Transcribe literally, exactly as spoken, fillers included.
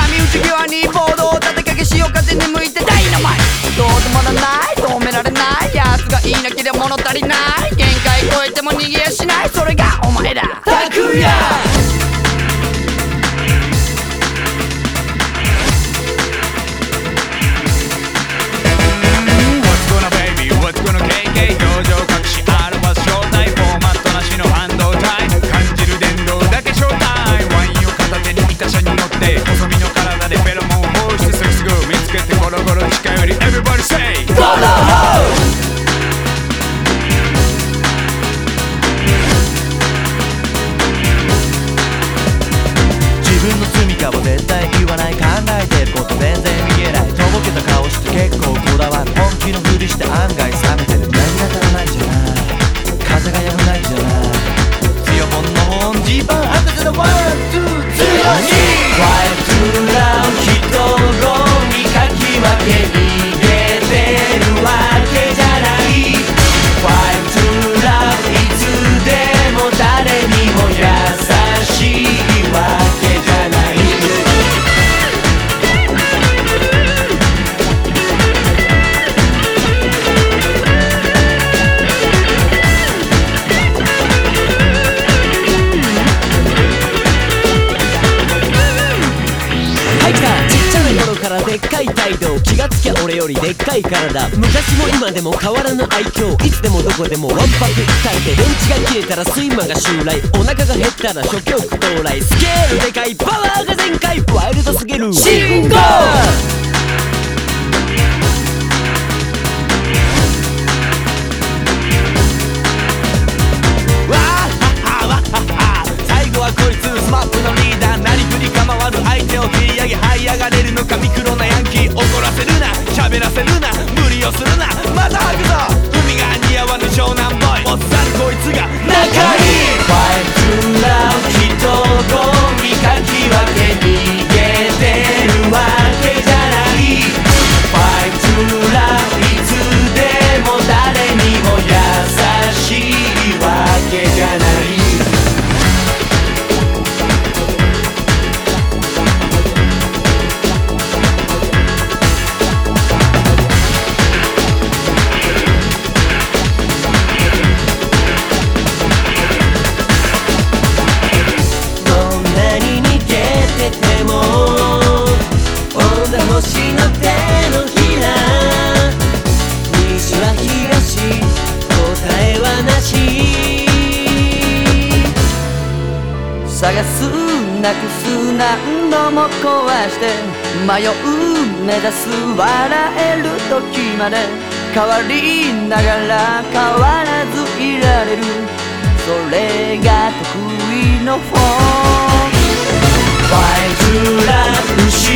波打ち際にボードを立てかけ潮風に向いてダイナマイトどう止まらない止められないやつがいなけりゃ物足りない限界超えても逃げやしないそれがお前だタクヤ What's gonnaケーケー 表情隠し表す正体フォーマットなしの半導体感じる電動だけ正体ワインを片手にいた車に乗って細身の体でフェロモン放出セックスグー見つけてゴロゴロ近寄り Everybody say Follow! 自分の罪かは絶対言わない考えてること全然見えないとぼけた顔して結構こだわる本気のふりして案外冷めてる何が足らないんじゃない風が止むないんじゃない強本の本地盤果ててのワンツーツーにワイルドラウ人混みかき分け逃げてるわけじゃないワイルドラウいつでも誰にも優しいわけじゃないでっかい態度気がつきゃ俺よりでっかい体昔も今でも変わらぬ愛嬌いつでもどこでもわんぱくされて電池が切れたら睡魔が襲来お腹が減ったら初極到来スケールでかいパワーが全開ワイルドすぎる信号最後はこいつスマップのリーダーなりふり構わぬ相手を切り上げ這い上がれるのかミクロなヤンキー怒らせるな喋らせるな無理をするなまた吐くぞ海が似合わぬ湘南ボーイおっさんこいつが仲いいファイトラウ人混みかき分け逃げてるわけじゃないファイトラウいつでも誰にも優しいわけじゃない星の手のひら西は東答えはなし探すなくす何度も壊して迷う目指す笑える時まで変わりながら変わらずいられるそれが得意のフォーファイトラブ